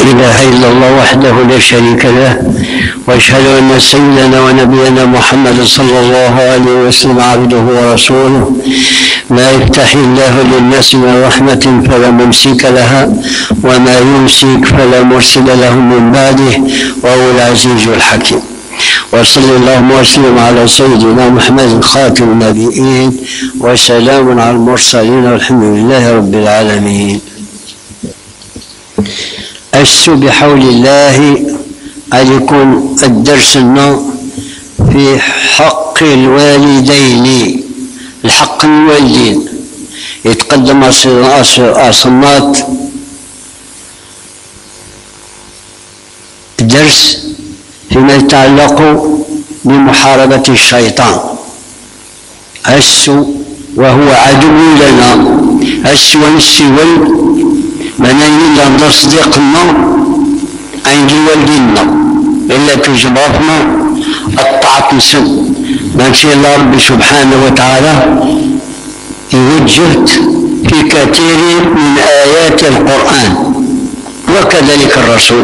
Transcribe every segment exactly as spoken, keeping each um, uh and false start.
إله إلا الله وحده لا شريك له، وأشهد أن سيدنا ونبينا محمد صلى الله عليه وسلم عبده ورسوله. ما يفتح الله للناس من رحمة فلا ممسك لها، وما يمسك فلا مرسل له من بعده، وهو العزيز الحكيم. وصلى اللهم وسلم على سيدنا محمد خاتم النبيين، وسلام على المرسلين، والحمد لله رب العالمين. أس بحول الله عليكم الدرس في حق الوالدين. الحق الوالدين يتقدم أصنات درس فيما يتعلق بمحاربة الشيطان. أس وهو عدو لنا، أس ونسول من إلا نصدقنا عند والدنا إلا تجبرنا الطاعة نسن. ماشي الله رب سبحانه وتعالى يوجهت في كثير من آيات القرآن، وكذلك الرسول.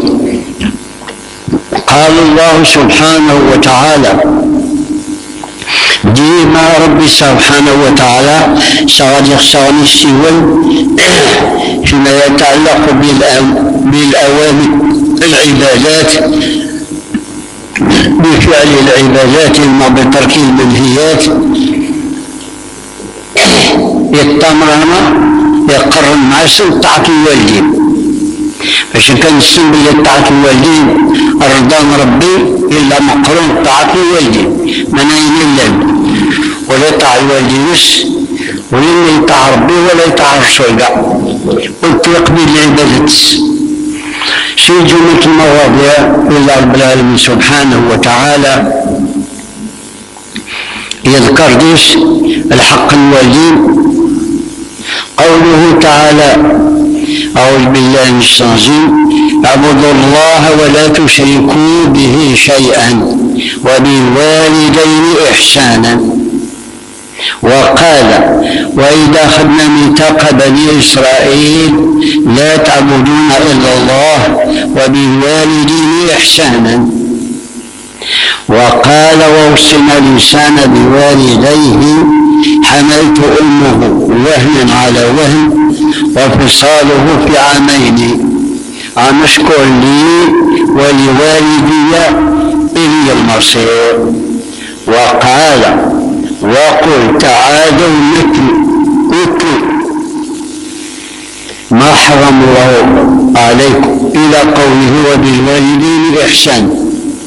قال الله سبحانه وتعالى ديما ربي سبحانه وتعالى صادق صاني السوال فيما يتعلق بالأوامر العبادات، بفعل العبادات بترك المنهيات، يتمرن يقرن مع سن طاعة الوالدين. باش كان السن بلي طاعة الوالدين الرضا ربي إلا مقرون طاعة الوالدين من أين إلا ولا يطاع الوالدين ولا يطاع ربي ولا يطاع الرسول كاع، والتوقف بالعبادات. شي جملة المواضيع إلا رب العالمين سبحانه وتعالى يذكر ديش الحق الوالدين. قوله تعالى: أعوذ بالله من الشيطان الرجيم: اعبدوا الله ولا تشركوا به شيئا وبالوالدين إحسانا. وقال: وإذا أخذنا ميثاق بني إسرائيل لا تعبدون إلا الله وبالوالدين إحسانا. وقال: ووصينا الإنسان بوالديه حملت أمه وهنا على وهن وفصاله في عامين أن اشكر لي ولوالدي إلي المصير. وقال: وقل تعالوا نتل ما حرم الله عليكم إلى قوله وبالوالدين إحسانا.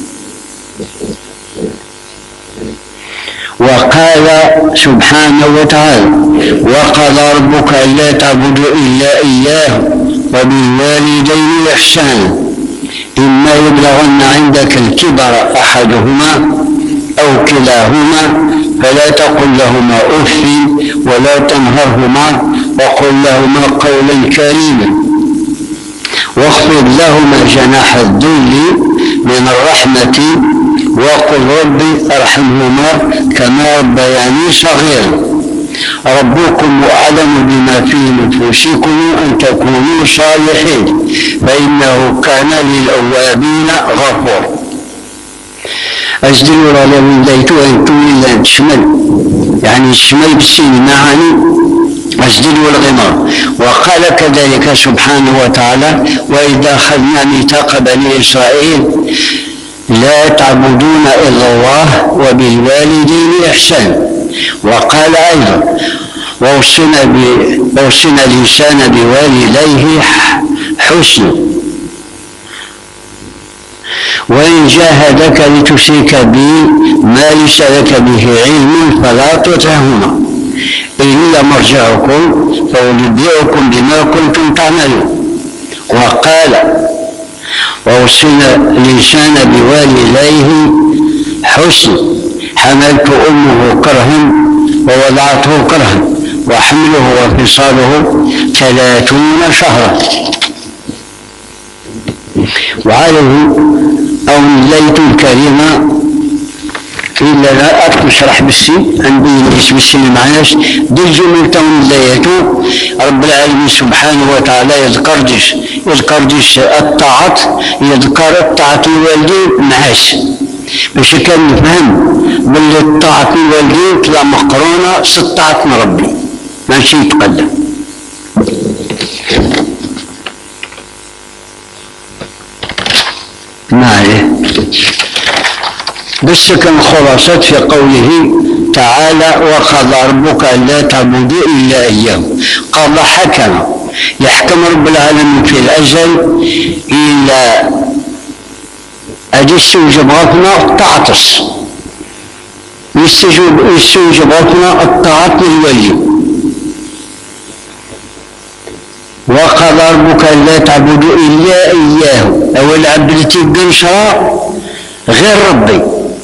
وقال سبحانه وتعالى: وقضى ربك ألا تعبدوا إلا إياه وبالوالدين إحسانا إما يبلغن عندك الكبر أحدهما أو كلاهما فلا تقل لهما أف ولا تنهرهما وقل لهما قولا كريما واخفض لهما جناح الذل من الرحمة وقل ربي ارحمهما كما ربياني صغيرا. ربكم أعلم بما في نفوسكم أن تكونوا صالحين فإنه كان للأوابين غفور. أجدلوا على من ديتو أنتم إلا تشمل يعني الشمال بالسين معاني أجدلوا الغمار. وقال كذلك سبحانه وتعالى: وإذا أخذنا ميثاق بني إسرائيل لا تعبدون إلا الله وبالوالدين إحسانا. وقال أيضا: ووصينا الإنسان بوالديه حسنا وإن جاهدك لتشرك بي ما ليس لك به علم فلا تطعهما إلا مرجعكم فأنبئكم بما كنتم تعملون. وقال: ووصينا الإنسان بوالديه حسنا حملت أمه كرها ووضعته كرها وحمله وفصاله ثلاثون شهرا. وعليه أو الليلة الكريمة إلا لا أكتب شرح بالسي عندي نجلس بالسي اللي معناش دي الجمل تون اللياتو رب العالمين سبحانه وتعالى يذكر ديش يذكر ديش الطاعات يذكر الطاعة الوالدين معاش باش كان نفهم باللي الطاعة الوالدين تلا مقرونة ستطاعة ربي ماشي يتقدم. معايا بس كان خلاصات في قوله تعالى وقضى ربك ألا تعبدوا إلا إياه. قضى حكم يحكم رب العالمين في الأزل إلى أجس وجباتنا التعطس يستوجب ربنا الطاعة للولي. وقضى ربك ألا تعبدوا إلا إياه أول عبدتي قنشرة غير ربي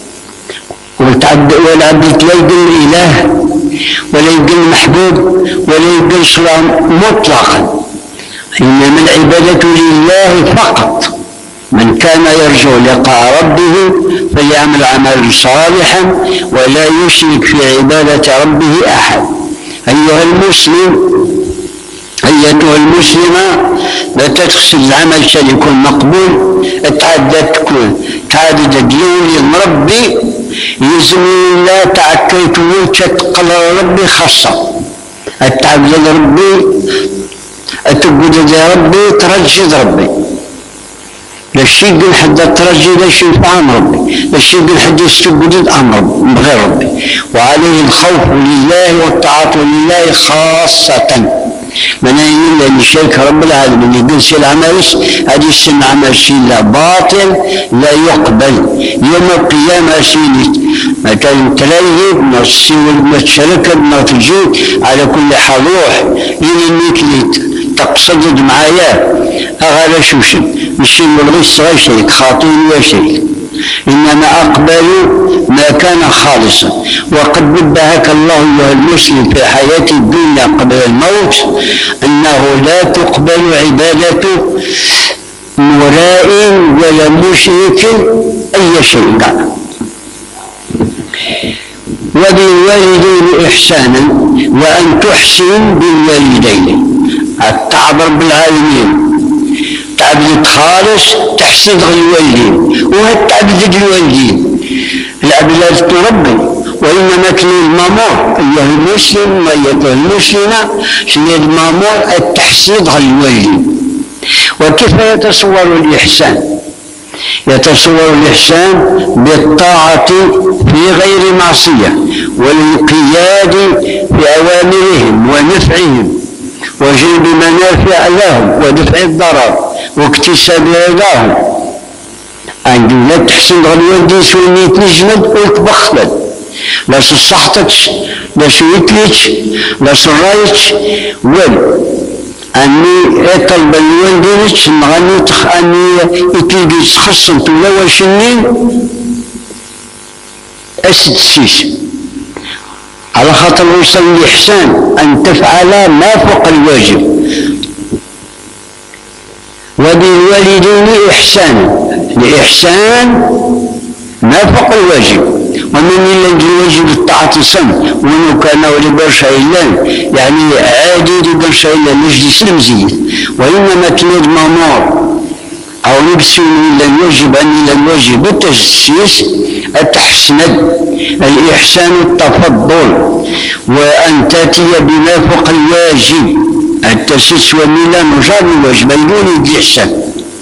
والعبد لا يقل إله ولا يقل محبوب ولا يقل صلاة مطلقا إنما العبادة لله فقط. من كان يرجو لقاء ربه فليعمل عملا صالحا ولا يشرك في عبادة ربه أحد. أيها المسلم أيتها المسلمة لا تغسل العمل شان يكون مقبول تعدد تكون تعدد ديون ربي يزمي لا تعكيت وتقل ربي خاصة التعبد ربي التقود ربي ترجد ربي لا شيء يقول حد ترجي لا شيء فعن ربي لا شيء يقول حد يستقود عن ربي بغير ربي. وعليه الخوف لله والطاعة لله خاصة من إلا أن يشرك رب العالمين يقول سي العملش هذه السنة عملش لا باطل لا يقبل يوم القيامة سيني مثلا تليب نصي والمتشركة بنتجي على كل حروح إلى النيكليت تقصد معايا أغلى شوشن مش يقول غير شريك خاطين وشريك إنما أقبلوا ما كان خالصا. وقد نبهك الله أيها المسلم في حياة الدنيا قبل الموت أنه لا تقبل عبادة مراء ولا مشرك أي شيء. وبالوالدين إحسانا وأن تحسن بالوالدين التعبر بالعالمين تعبد خالص تحسين الوالدين وهالتعبد الوالدين العبادة تربي وإنما كان المامور أيها المسلم وأيتها المسلمة كان المامور التحسين الوالدين. وكيف يتصور الإحسان؟ يتصور الإحسان بالطاعة في غير معصية والانقياد في أوامرهم ونفعهم وجلب منافع لهم ودفع الضرر واكتساب رضاهم. عندي لا تحسن الوالدين سوني تنجمد وتبخلد لا صحتكش لا شويتليش لا صرايتش والو أني أطلب الوالدين نغني تخ أني يتلقي تخصنت ولا واشني أسد سيس على خاطر وصل الإحسان أن تفعل ما فوق الواجب. وبالوالدين إحسانا الإحسان ما فوق الواجب ومن يلقي الواجب الطاعة سن ومن كان ولبرشا إلا يعني عادي لبرشا إلا مجلس المزيد وإنما تنود مامور أو نبسون إلا الواجب أن إلا الواجب التجسيس التحسند الإحسان التفضل وأن تأتي بما فوق الواجب التسيس والميلان وجاب الواجب بدون الإحسان.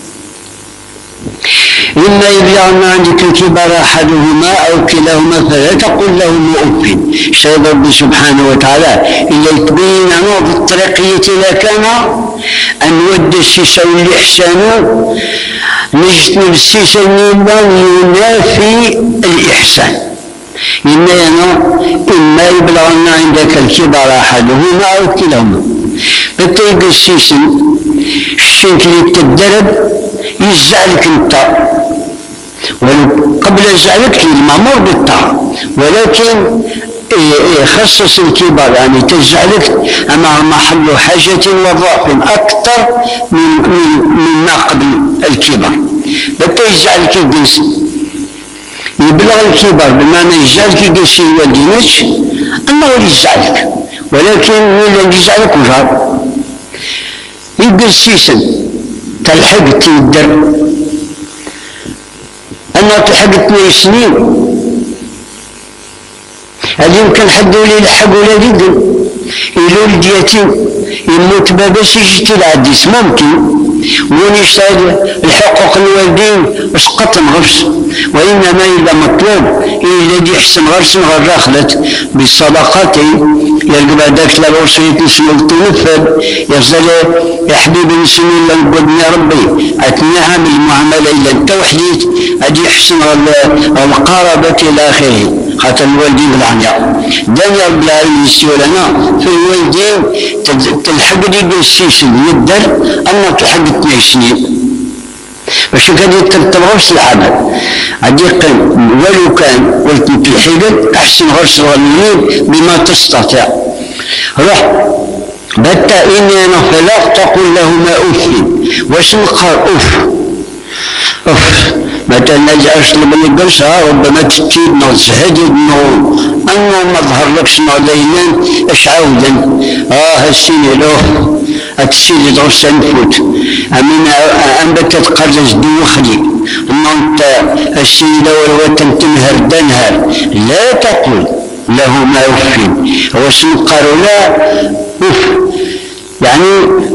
إما يبلغن عندك الكبر أحدهما أو كلاهما فلا تقل لهما أف. سيد ربي سبحانه وتعالى إلا يتبين نوع الطريقية لكان أن ود السيسة والإحسان نجتنب السيسة ينافي الإحسان. إما إما يبلغن عندك الكبر أحدهما أو كلاهما بطيق السيسة الشيء اللي تدرب يزعلك انت قبل يزعلك المأمور بالطاعة ولكن يخصص الكبار يعني تزعلك أمام محل حاجة وضعف أكثر من مما قبل الكبار بطي يزعلك الجنس يبلغ الكبر بمعنى يجعلك يقسي والدينك الله ولي يجعلك، ولكن ولا يجعلك وجار يقسيسا تلحق تيدر أنا تلحق اثنين سنين هذا يمكن حد يولي يلحق ولا يقل يلولد يتيم يموت باباس يجي العديس ممكن وين يشتغل الحقوق الوالدين اسقط مغرس، وانما اذا مطلوب الذي يحسن غرس غير داخلت بالصدقات يرقب هذاك الوصيه نسمو تنفذ يفضل يا حبيبي نسمي الله نقول يا ربي اتنيها بالمعامله الا انت وحديت غادي يحسن القرابه الى اخره، خاطر الوالدين بالعنيا دنيا رب العالمين يستوى لنا في الوالدين تلحق لي بالسيسن يدر اما تلحق اثنين سنين باش غادي تبغوش العمل غادي يقل ولو كان قلت في الحقل احسن غرس الغنيين بما تستطيع. روح بت اني انا فلا تقول له ما اف واش نقر اف اف مثلا نجعش لما يقرصها ربما تتيب نو تزهدد نو انه ما ظهرلكش نو ليلان اش عاودا اه السيني له السيني درس نفوت امين انبت تقرز دوخلي انه انت السيني لو تنهر دنهر لا تقول له ما يوفين واش نقالوا لا اوف يعني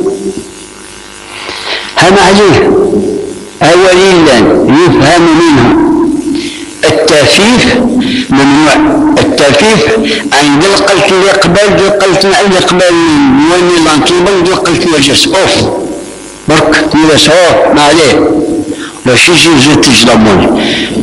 هم عليه أوليلا يفهم منه التافيف ممنوع. التافيف عند القلت اللي قبل دي قلت اللي قبل وين لانكيبل دي قلت وجس اوف برك تيرس اوف ما عليه لا شي شي زيت تجلبوني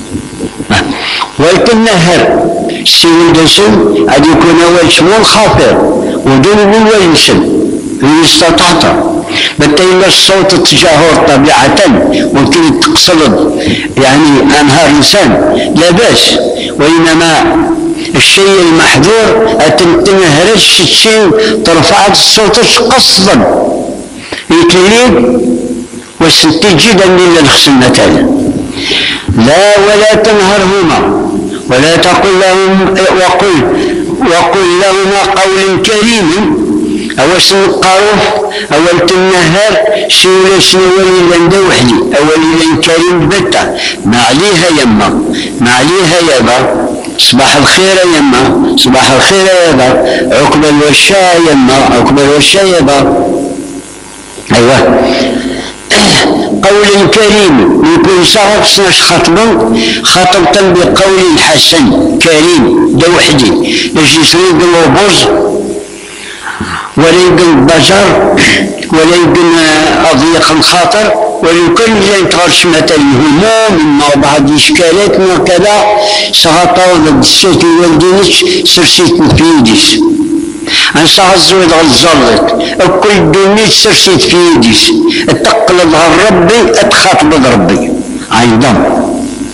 ولكن نهر السيول دسم عاد يكون اول شمول خاطر ودون من وينسل اللي استطعته بالتالي الصوت التجاهر طبيعة ممكن تقصد يعني أنهار إنسان لا بأس، وإنما الشيء المحظور أتنهرش الشيء ترفع الصوت قصدا يتليد وستي جدا من الخسنة لا ولا تنهرهما ولا تقل لهم وقل وقل لهما قول كريم أوس القاروف أول تنهر شيولا شنو ولي لندا وحدي أولي لن كريم بتا ما عليها يما ما عليها يابا صباح الخير يما صباح الخير يابا عقب الوشاء يما عقب الوشاء يابا أيوة قول كريم يكون صعب سنش خطبا خطبتا بقول حسن كريم دا وحدي باش يسرق الوبوز ولا يمكن بجر ولا يمكن أضيق الخاطر ولكل جاي تغرش مثل الهموم مع بعض إشكالات وكذا سغطاو ضد السيت والدينش سرسيت نفيديس أنصح الزويد غالزرلت كل دونيت سرسيت فيديس اتقل ظهر ربي اتخاطب ربي عيضا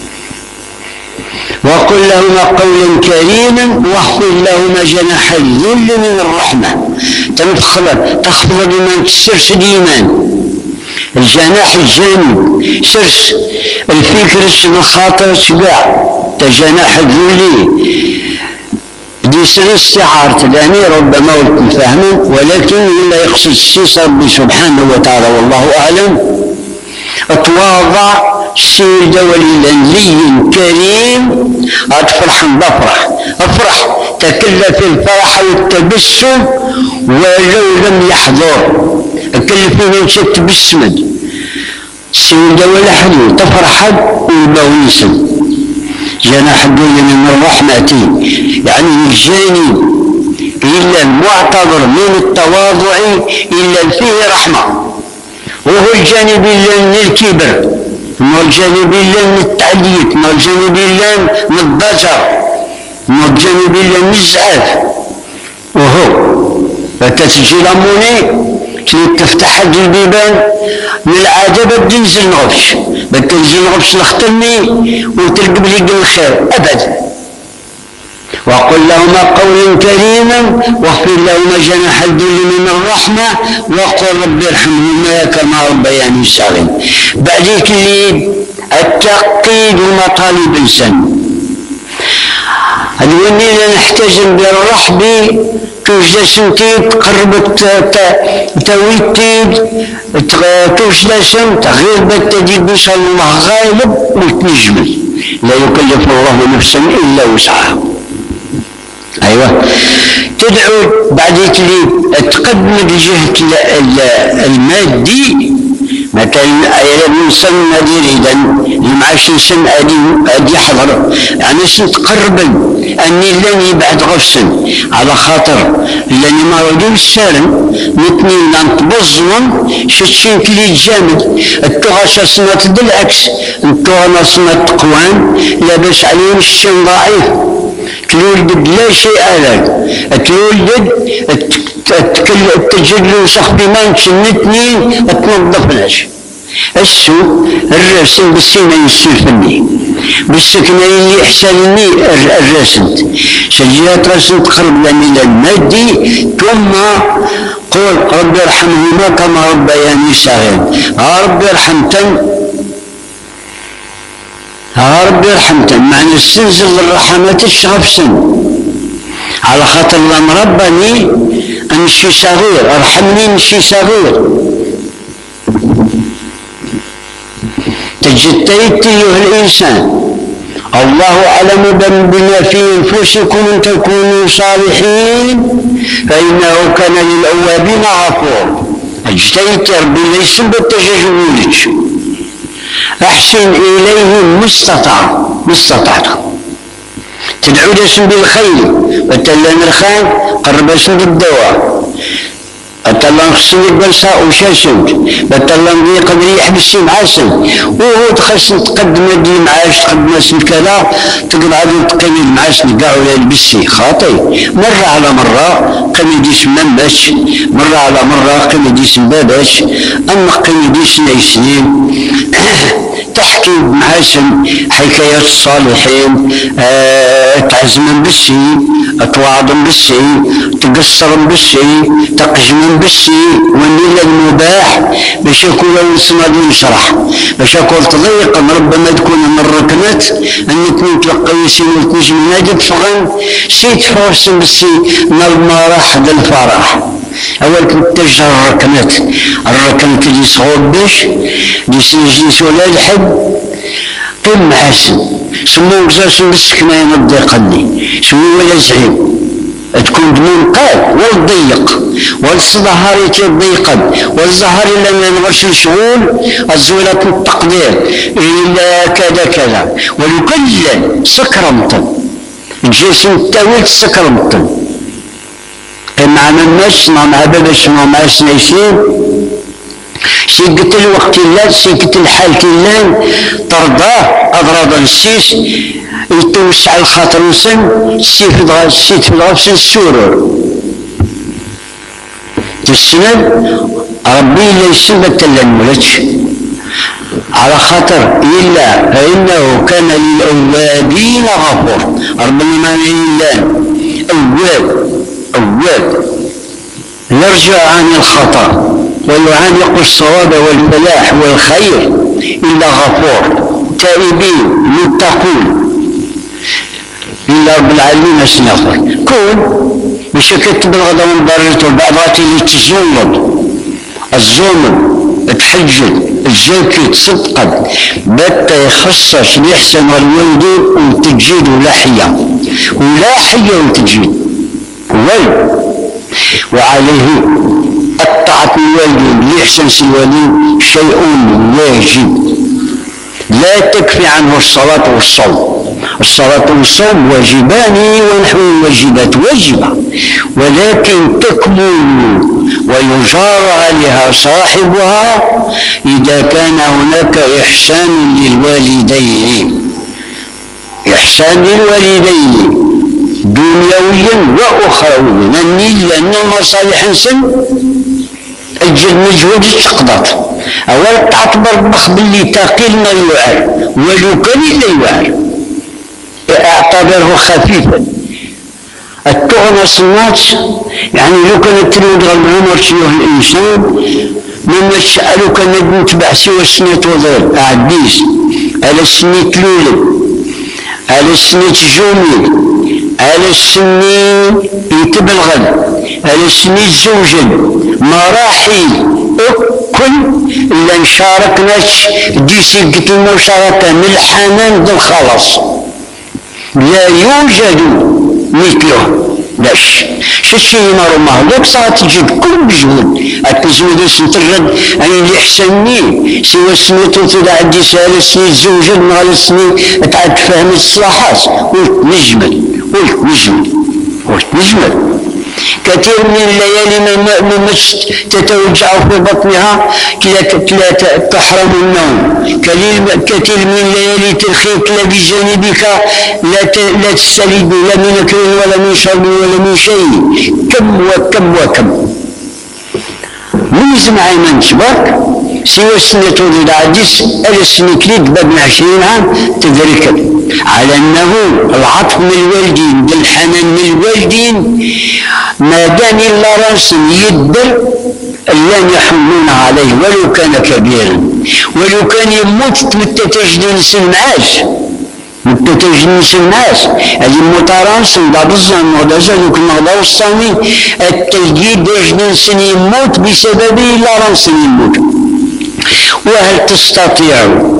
وقل لهما قولا كريما واخفض لهما جناح الذل من الرحمة تنفخل تخفض الإيمان تسرس الإيمان الجناح الجانب سرس الفكر الخاطر سباع تجناح الذل دي سر استعارة لاني ربما ولكم فهما ولكن لا يقصد السيس ربي سبحانه وتعالى والله أعلم اتواضع سيد ولي لي كريم اتفرح بفرح افرح تكلف الفرح والتبسم ولو لم يحضر كلف من شت بسمد سيد ولا حلو تفرح وبونسا جناح الدنيا من الرحمة يعني الجانب إلا المعتبر من التواضع إلا فيه رحمة وهو الجانب إلا من الكبر والجانب إلا من التعليق والجانب إلا من الضجر والجانب إلا من الزعاف وهو فتسجيل أموني تفتح هذه البيبان من العادة بدي ننزل نغفش بدي ننزل نغفش نختمي وتلقب لي الخير أبدا وقل لهما قولا كريما واغفر لهما جناح الذل من الرحمة وقل رب ارحمهما كما ربياني صغيرا. بعديك اللي التقييد ومطالب الإنسان هدوني نحتاج ندير رحبي توجد سنتيد قربت تويتيد توجد سن تغير بالتجيب إن شاء الله غالب وتنجمل لا يكلف الله نفسا إلا وسعها. أيوة تدعو بعد تلي تقدم الجهة المادي مثلا أيضا سن أدير المعاش سن أدي حضر يعني سن تقربا أني لاني بعد غفسن على خاطر لاني ما ردو السالم نتني نتبظن شتشين كلي جامد التغاشى سنة بالعكس التغاشى سنة تقوان لاباس عليهم الشن ضعيف تلولد لا شيء لك تلولد التجد له صخ بمانش الاثنين تنظف العش السوق الرسم بالسينة يسلفني بالسكنة اللي يحسنني الرسمت سجيات رسمت قرب لنا المادي ثم قول ربي ارحمهما كما ربياني صغيرا ربي ارحمتن ربي ارحمتن معنى السنزل الرحمات الشغف سن على خاطر الله مربني نشي صغير ارحمني نشي صغير تجتيت ايها الانسان الله اعلم بما في انفسكم ان تكونوا صالحين فانه كان للاوابين غفور. اجتيت ربي ليس بالتجاوز احسن اليهم ما استطعت ما استطعت تدعو لسن بالخير وتلان الخير قرب اسم بالدواء التلان خصني بلساء وشاشنت بالتلان ذي قدر يحبسي معاسن وهو تخصن تقدم دي معاش تقدم اسم كذا تقدر عادي تقيم المعاش نقاع ولا يلبسي خاطي مرة على مرة قيم ديس ممش مرة على مرة قيم ديس مبابش اما قيم ديس نيسنين تحكي بمعاسن حكايات الصالحين أه تعزم بالسي توعظ بالسي تقصر بالسي تقجم بالسي والنيل المباح باش يكون الصمد يشرح باش يكون تضيق ربما تكون من الركنات ان يكون تلقى يسين وتنجم نادب فغن سيت فرس بالسي المراح هذا الفرح اول كنت تجهر الركنات الركنات اللي صعود باش اللي سيجلس ولا الحد قم حسن سمو جالس بالسكنه يمضي قلي سمو ولا زعيم تكون دمون قاد والضيق والصدهار يتضيقا والزهر الا ما نغش الشغول الزولة التقدير الا كذا كذا ولكل سكرمطن جسم التاويل سكرمطن مع من نسمع مع بابش مع سنيسين سيقت الوقت اللان سيقت الحالة اللان ترضاه أضراد السيس يتوسع الخاطر وسن سيف الغاز سيف الغاز السورر تسند ربي ليس بتلا الملتش على خاطر إلا فإنه كان للأوابين غفور ربنا ما إلا أواب أواب يرجع عن الخطأ ويعانق الصواب والفلاح والخير إلا غفور تائبين متقون إلا رب العالمين سنغفر كون مش كتب الغدا والبرد والبعض غاتي اللي تزولد الزومن تحجد الزوكي تصدقد بتا يخصص ليحسن الوالدين وتجيد ولاحية ولاحية وتجيد وي وعليه الطاعة الوالدين ليحسن الوالدين شيء واجب لا تكفي عنه الصلاة والصوم. الصلاة والصوم واجبان ونحو الواجبات واجبة ولكن تكمل ويجار عليها صاحبها إذا كان هناك إحسان للوالدين إحسان للوالدين دنيويا وأخرويا لأن المصالح سن أجل مجهود تقضت أولا تعتبر بخ باللي تقيل ما يوعر ولو كان لا يوعر اعتبره خفيفا التغنى الناس يعني لو كانت تريد العمر شيوه الإنسان مما لو كان نتبع سوى السنة وضير أعديس على السنة لولد على السنة جومي على السنين يتبلغن على السنين الزوجن مراحل كل إلا نشاركناش ديسي قتلنا وشاركنا من الحنان دو الخلاص لا يوجد مثله لاش شتي نار مهلوك صارت تجيب كل مجهود التزويد سنترد أي اللي حسنني سوى السنين توصل عندي سهل السنين الزوجة مع السنين تعد فهم الصلاحات قلت نجمل قلت نجمل قلت نجمل كثير من الليالي ما تتوجع في بطنها لا تحرم النوم كثير من الليالي ترخيك لا بجانبك لا لا تستريد لا من اكل ولا من شرب ولا من شيء كم وكم وكم من يسمع من شبك سوى السنة تولد عديس ألا السنة كليك بعد عشرين عام تدرك على أنه العطف من الوالدين بالحنان من الوالدين ما دام إلا رأس يدبر لن يحملون عليه ولو كان كبيرا ولو كان يموت متتجدين سن معاش متتجدين سن معاش هذه المطارنس بعض الزمن ودازا ذوك المغضى والصامي التجديد يجدين سن يموت بسببه إلا رأس يموت. وهل تستطيع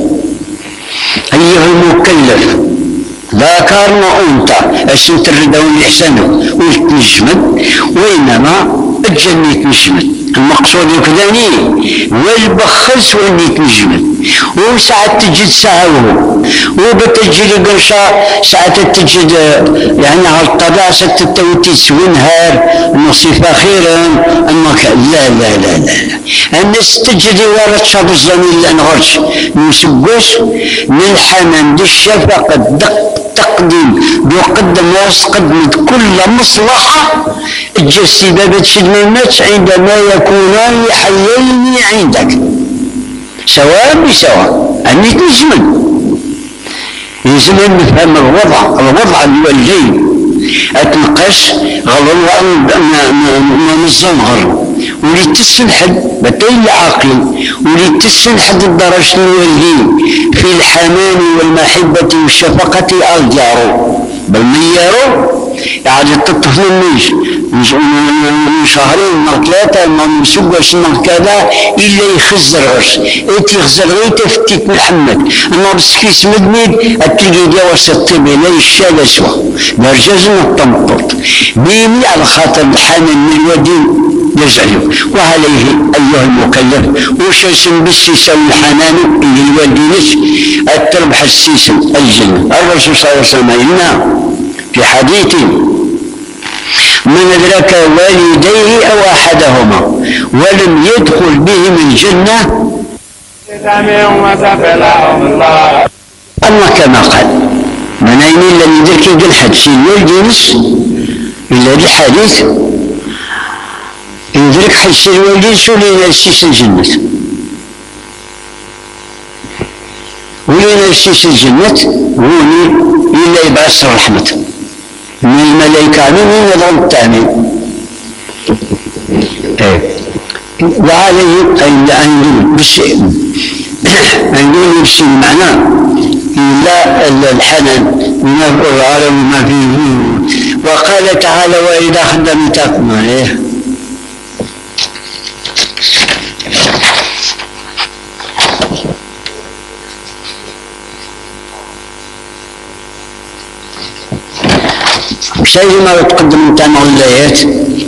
أيها المكلف ذكر وأنثى أشن تردون الإحسان وتنجمد وإنما الجنة تنجمد المقصود يكذاني والبخس واني تنجمد وساعات تجد ساعه وبتجد قرشا ساعات تجد يعني على الطبيعة ستتوتيس ونهار نصيف خيرا انك لا لا لا لا الناس تجد ورد شاب الزميل لأنغرش نسبوش من الحنان للشفقة دق تقديم بيقدم ويقدم كل مصلحة الجسيبة بتشد الماتش عندما يكونان حيين عندك سواء بسواء أني تنجمد يجب أن نفهم الوضع الوضع الوالدين أتنقش غلط نظام غرب ولي تسنحد بطيل عاقل ولي تسنحد الدرجة الوالدين في الحنان والمحبة والشفقة أرجعوا بل ميارو يعني الطفل منيش من شهرين من ثلاثة من سبوش من كذا إلا يخزر غرش إنت يخزر غير تفتيت محمد أنا بسكيس مدميد أتلقي جواس الطبي لا يشال أسوأ برجاز التنطط بيمي على خاطر الحنان من الودين يزعلوا. وعليه أيها المكلف وش اسم بالسيسة والحنان اللي الوالدينش التربح السيسة الجنة. الرسول صلى الله عليه وسلم قلنا في حديث من أدرك والديه أو أحدهما ولم يدخل بهم الجنة الله كما قال من أين الذي يدرك يقول حدث الوالدينش إلا الحديث يدرك حدث الوالدينش ولينا السيس الجنة ولينا السيس الجنة ولي إلا يبعث الرحمة من الملائكة من نظام التامين. وعليه أن يقول بالشيء أن يقول بالشيء معناه لا الحنان ما في العالم ما فيه. وقال تعالى وإذا خدمتكم عليه شيء ما يتقدم تنوع الآيات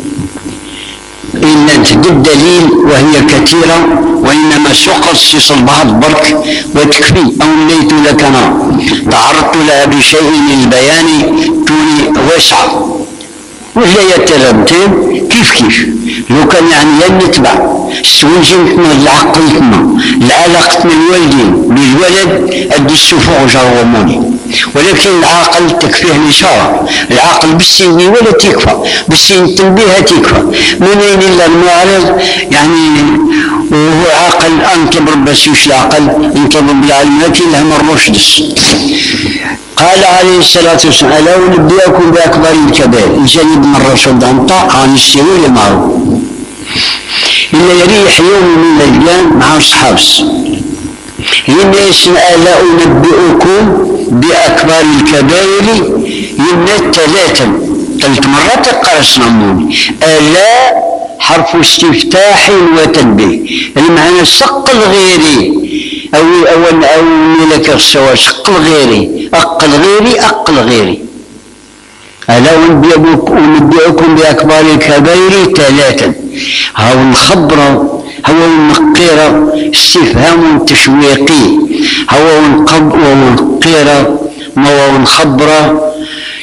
إن الدليل وهي كثيرة وإنما سقص البعض برك وتكفي أو ليت لك أنا تعرضت لها بشيء من البيان توني واسعة ولا يتلمتين كيف كيف لو كان يعني نتبع سوجنتنا العقلتنا العلاقتنا الوالدين بالولد أدي السفوع جرموني ولكن العاقل تكفيه الإشارة العاقل بالسين ولا تكفى بالسين التنبيه تكفى من أين إلا المعرض يعني وهو عاقل أنتظر بس يش العقل انتظر بالعلم لكن لهم الرشدس. قال عليه الصلاة والسلام ألا أنبئكم بأكبر الكبائر الجانب من الرسول دانطا عن السيول معه إلا يريح يوم من الأيام مع أصحابس الناس ألا أنبئكم بأكبر الكبائر يمنا ثلاثا ثلاث مرات تقرا صنموني. ألا حرف استفتاح وتنبيه، المعنى سق الغيري أو أو أو لك السوا سق الغيري أقل غيري أقل غيري. ألا ونبئكم بأكبر الكبائر ثلاثا. هاو الخبرة هو المقيرة استفهام تشويقي، هو ونقيرة ما ونخبرة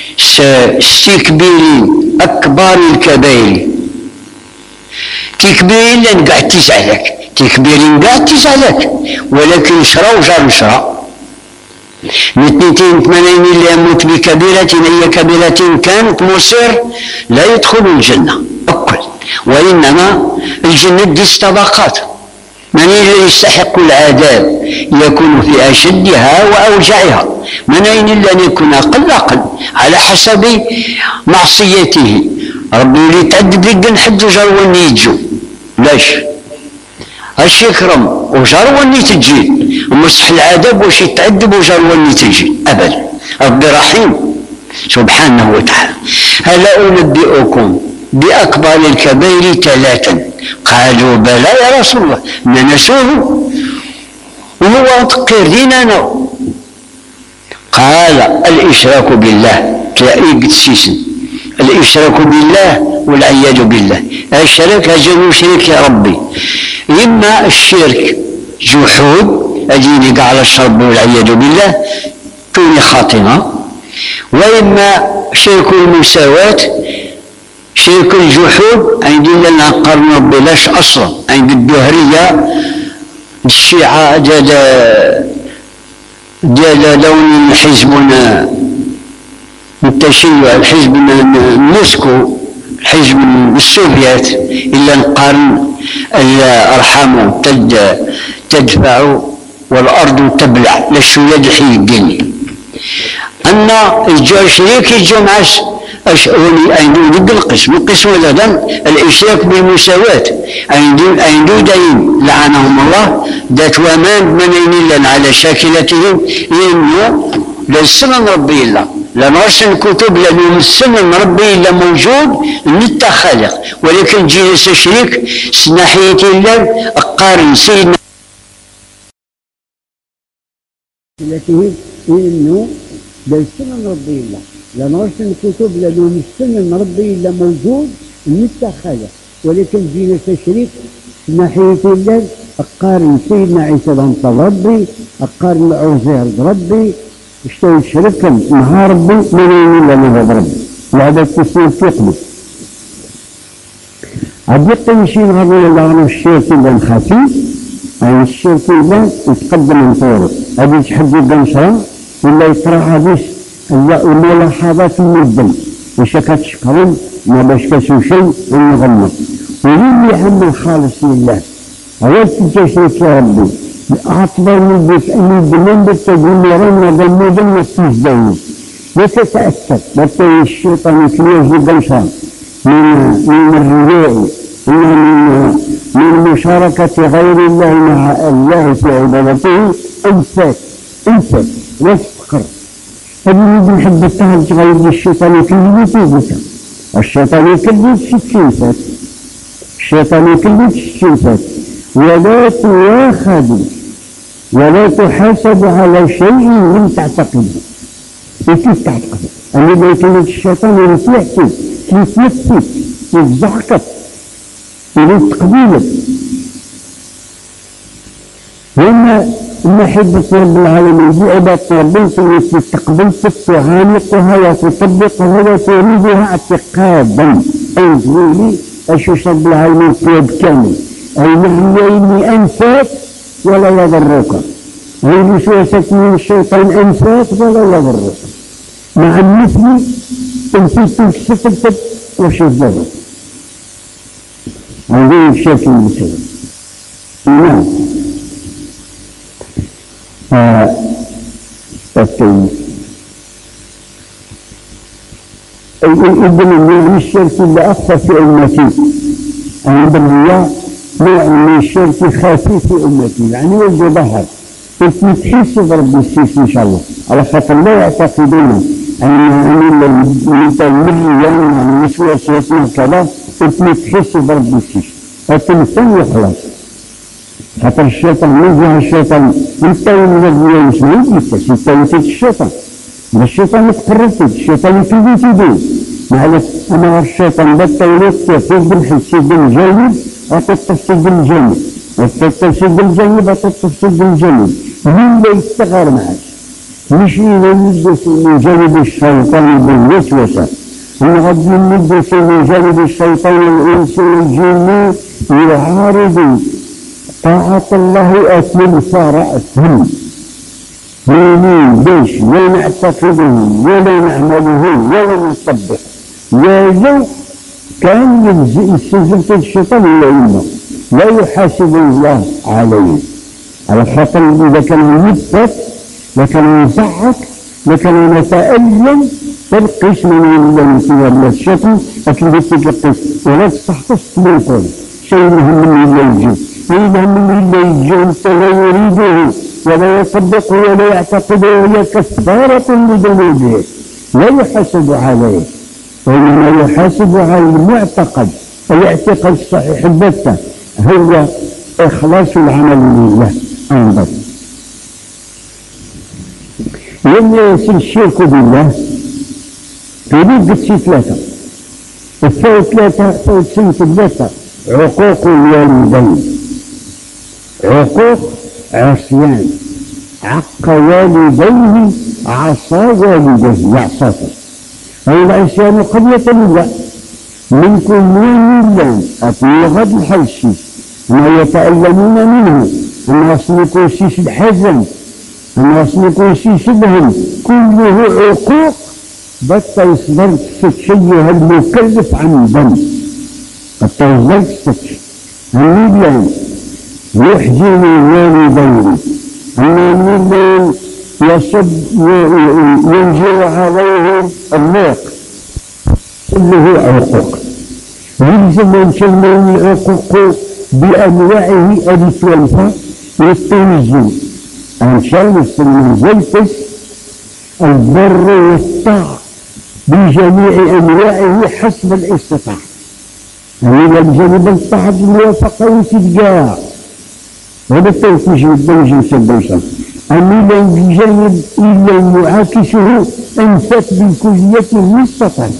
استكبير أكبر الكبائر. تكبير لأن قاعد تسألك، تكبير قاعد تسألك، ولكن شرا وجار شرا. الاثنين ثمانين اللي يموت بكبيرة هي كبيرة كانت مصير لا يدخل الجنة أكل، وإنما الجنة دي طبقات. من الذي يستحق العذاب يكون في أشدها وأوجعها، من أين أن يكون أقل أقل على حسب معصيته. ربي اللي تعذب لك نحد جروا يجوا لاش اش يكرم وجروا تجي ومصح العذاب واش يتعذب وجروا تجي ابدا. ربي رحيم سبحانه وتعالى. هلا انبئكم باكبر الكبائر ثلاثا. قالوا بلى يا رسول الله ننسوه وهو تقير ديننا. قال الاشراك بالله تلاقيه سيسن، الاشراك بالله والعياذ بالله. الشرك هجر شرك يا ربي، اما الشرك جحود اجيني قاع على الشرب والعياذ بالله كوني خاطئه، واما شرك المساواة شرك الجحود عندي لنا قرن ربي لاش اصلا عند الدهريه الشيعه ديال ديال لون حزبنا التشيع الحزب الموسكو الحزب السوفيات إلا القرن الأرحام تدفع والأرض تبلع للشوية الحي الديني. أن الجو شريك الجو معس عنده ضد القسم القسم هذا الإشراك بالمساواة عنده دين لعنهم الله ذات ومان من إلا على شاكلتهم لأنه للسنن ربي الله لا نرسل كتب لأنه السنن ربي إلا موجود نتا خالق، ولكن جينا شريك سناحية الله أقارن سيدنا التي إنه للسنن ربي الله لا نرسل كتب لأنه السنن ربي إلا موجود نتا خالق، ولكن جينا شريك سناحية الله أقارن سيدنا عيسى بن ربي أقارن عزير ربي اشتري شركا مع ربي من يمين لنا ربي وهذا التسليم في قلبي. عاد يمشي غير الله عنه الشرك اللي خفيف، يعني الشرك اللي يتقدم من طوره، هذه تحدد بنشرة ولا يطرح هذه الملاحظات المدن، واش كتشكرون ما باش كاسو شيء ونغمض، واللي يعمل خالص لله هو التشريك يا ربي. أعتبر من بيت أن الدمان بالتدميرين وضمودين التجدين وتتأكد بطي الشيطان يكليه جدا من من الرياء من من مشاركة غير الله مع الله في عبادته أنفاك أنفاك واستقر. هذه اللي نحب التهج غير الشيطان يكليه تيجتا، الشيطان يكليه ستين الشيطان يكليه ستين ولا تواخذ ولا تحاسب على شيء لم تعتقده. كيف تعتقد؟ أنا بيت الشيطان يتيحكي يتنفس يتزحكط يريد تقبيلك. هنا محبة رب العالمين بعبادة ربي التي تقبلت تعانقها وتطبقها وتريدها اعتقادا. أي تقولي أشوف رب العالمين قياد كامل أي من أنفاك ولا يضرك، غير وسوسة من الشيطان أنفاك ولا يضرك، مع المثل تنفيذ تكسب وش يضرك. هذه الشرك المسلم. نعم. آه. إذن من الشرك اللي أخفى في أمتي عند الرياء نوع من الشرك خفيف في أمتي، يعني وجه ظهر قلت نتحس برب السيس إن شاء الله على خاطر لا يعتقدون أنا متمر يعني مش وصيتنا كذا وتني تحس بربي الشيش أتنسان وخلاص خاطر الشيطان من جهة الشيطان انت والذي مش ما يجيبتش انت وسيت الشيطان الشيطان يتقربتك الشيطان يفيدي تيدي معلش أنا الشيطان بالتوليد تفيد بالحسيد الجانب وتتصيد الجانب وتتصيد الجانب وتتصيد الجانب مين لا يستغار معك مش يلبس من جانب الشيطان بالوسوسة ونغض يلبس من جانب الشيطان الإنس والجن يعارض طاعة الله أكمل رأسهم يمين بيش لا نعتقده ولا نعمله ولا نطبقه يجب كان يستجلس الشيطان إلا لا يحاسب الله عليه على خاطر إذا كان يثبت لكن يصحك لكن يتألم تلقيش من الله في الشيطان أكيد تلقيش ولا تستحقش تلقون شيء مهم من الله يجب شيء مهم من الله يجب أنت لا يريده ولا يصدقه ولا يعتقده وهي كفارة لذنوبه لا يحاسب عليه وإنما يحاسب على المعتقد الاعتقاد الصحيح البتة هو إخلاص العمل لله أنظر لما يصير الشرك بالله تريد قدسي ثلاثة الثالث ثلاثة ثالث ثلاثة عقوق الوالدين عقوق عصيان عق والديه عصى والديه يعصاته أي العصيان قد يتنوع من كل ميلان أطيع غد الحلشي ما يتألمون منه الناس يكون شيش الحزن الناس يكون شيش الهم كله عقوق بطا يصدر تشيه المكلف عن ذنب بطا يصدر تشيه الميلان يحجم الوالدين أما الميلان يصب ينجر عليه الريق كله عقوق يلزم أن تشمل العقوق بأنواعه التي تنفع والتنزل عشان يستلزمتش البر والطاعة بجميع أنواعه حسب الاستطاعة يعني الجانب الطاعة الموافقة وتتجاه هذا التوفيش بالدوج سبوسا أما الجانب إلا معاكسه أنفت بالكلية المستطاعة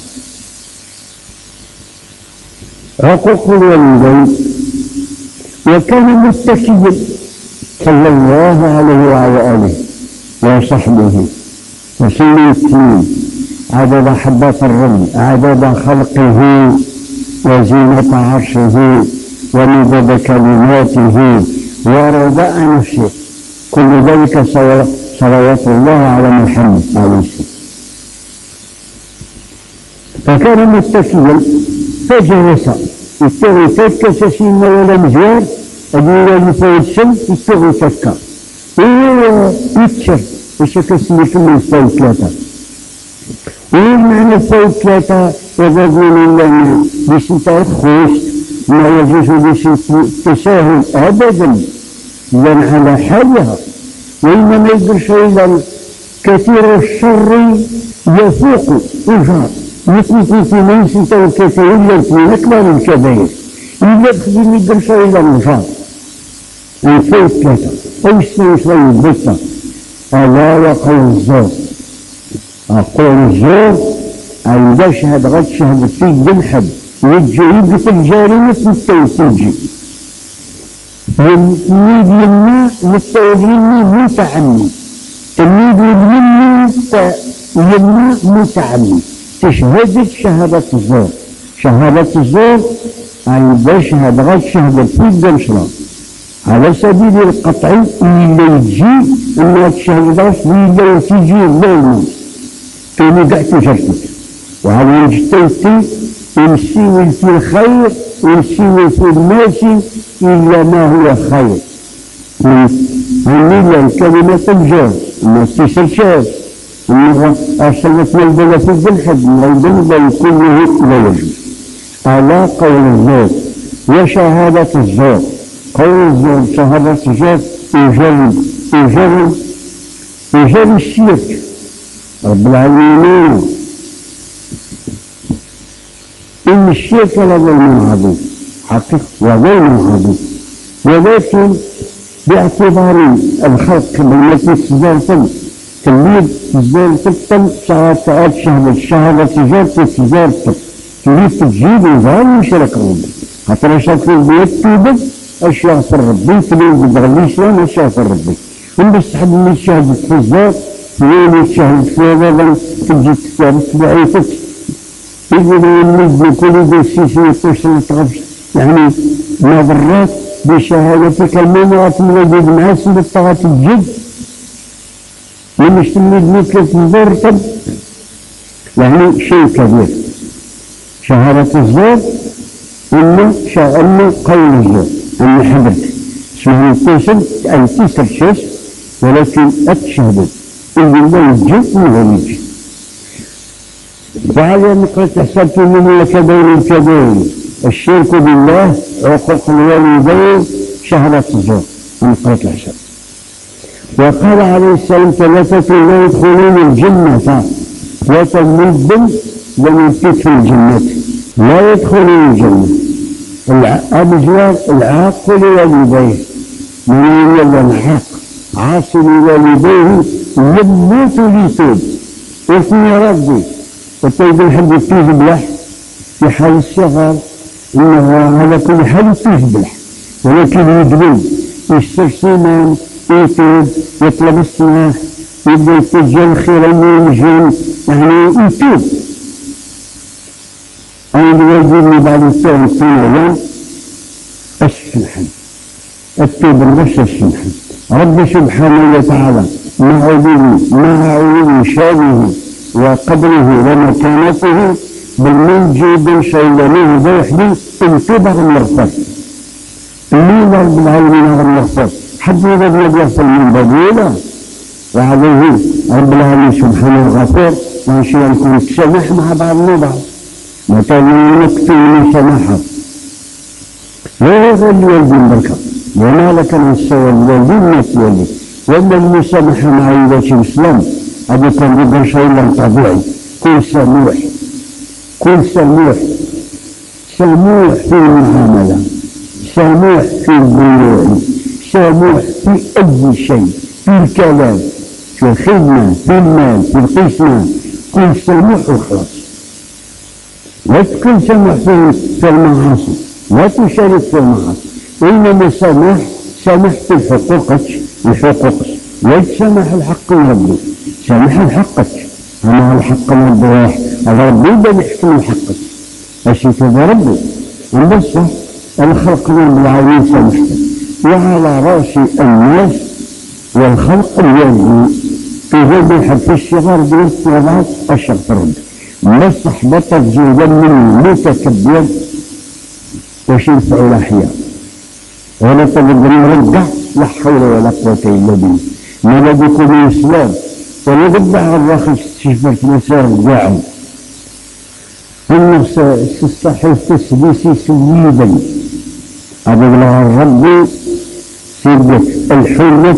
عقوق الوالدين وكان متكئا صلى الله عليه وعلى آله وصحبه وسلم التين عدد حبات الرمل عدد خلقه وزينة عرشه ومدد كلماته ورضاء نفسه كل ذلك صلوات الله على محمد عليه السلام فكان متكئا فجلس يستغي تكا سينا ولا مزوار أدولا لفايد سن يستغي تكا إيه يتشر وشكا سنكم من فايد ثلاثة إيه معنى فايد ثلاثة وذاد من الله بسنتا خوش ما يجوز بسنتا تساهل أبدا لأن على حالها وإنما يقرش إلى كثير الشر يفوق الجار مثل في من سنتا الكثير إلا في نكبر الكبير إلا تخدم يقرش إلى الجار الفوق ثلاثة أو السنة شوية بسة ألا وقول الزور أقول الزور أن يشهد غد شهد في الحب يجي يقف الجاري مثل التوتيجي يميد يمنا مستوجيني متعمد تميد يمنا يمنا متعمد تشهدت شهادة الزور شهادة الزور أي بشهد غد شهد في الدمشرة على سبيل القطع اللي يجي أنها تشهد غد اللي تيجي الليل توني قاعد تجرتك وعلى وجه يمشي في الخير ويمشي في الماشي إلا ما هو خير ومن الكلمة الجار ما تسلشاش إنه أرسلت ملبلة في الحج والبلد كله لا يجوز على قول الزور وشهادة الزور قول الزور شهادة الزور يجرب يجرب يجرب الشرك رب العالمين إن الشرك لظلم عظيم حقيقة وظلم عظيم، ولكن باعتبار الخلق بالتي تزارتم تلميذ تزارتم شهادة شهادة شهادة تجارة تزارتم تلميذ تجيب وزار يشرك ربي خاطر شاف البيت توبد أشياء في ربي تلميذ بدغلي شلون أشياء في ربي ونبس حد اللي شهادة في الزار وين شهادة في هذا تجي تثابت بعيتك يقول المجد كل ذي السيسي يتوصل تغفش يعني ما ضرات بشهادتك المنعة الذي معاس بالطغاة الجد لمش تلميذ مثل الزور طب يعني شيء كبير. شهادة الزور إنه إنه قول الزور إنه حدث اسمه يتصل أن تسترشش ولكن أتشهد إن الله الجد وهو الجد. وعلى نقرة حسبت من الكبير الكبير الشرك بالله عقوق الوالدين شهادة الزور من نقرة الحساب. وقال عليه السلام ثلاثة لا يدخلون الجنة ثلاثة مدن لم يدخل الجنة لا يدخلون الجنة الأبجوار العاق لوالديه من يلي الحق عاصي لوالديه يموت ليتوب اسمي ربي وتيجي الحد يتوه بلح في حال الصغر إنه على كل حال يتوه بلح ولكن يدلل يسترسمان يتوب يطلب السماح يبدأ يتجه الخير المنجم يعني يتوب. أنا الواجب بعد التوبة السنة السمحة التوبة النفس السمحة رب سبحانه وتعالى مع علوه مع علو شانه وقدره ومكانته بالمنجي بن شيلانيه بوحده انتبه المغفر مين رب العالمين هذا المغفر حد يقدر يغفر من بديله وعليه رب العالمين سبحانه الغفور وإن شاء الله نكون نتسامح مع بعضنا بعض مثلا نكتب من سماحه لا يغير الوالدين بركه وما لك من سوى الوالدين ما تولي ولا المسامحه مع عيلة الاسلام هذا كان يقول شيء لم طبيعي كن سموح كن سموح سموح في المعاملة سموح في البيوع سموح في أي شيء في الكلام في الخدمة في المال في القسمة كن سموح وخلاص لا تكون سموح في المعاصي لا تشارك في المعاصي وإنما سمح سمح في حقوقك وحقوقك لا تسمح الحق ربي سامح الحقك أنا الحق من الضواح ربي بل يحكم الحقك أشي كذا ربي ونبصه الخلق من العالمين سامحته وعلى رأس الناس والخلق الوالدين في ذلك الحد الصغار بنت وضعت الشرط ربي ما استحبطت جودا من متكبر وش ينفع الأحياء ولا تقدر نرجع لا حول ولا قوة إلا بالله ما بدي يكون الإسلام ونقطع الرخص تشبر في مسار الجاعل النفس الصحيح تسبيسي سيدا أبو الله الرب سيدة الحرية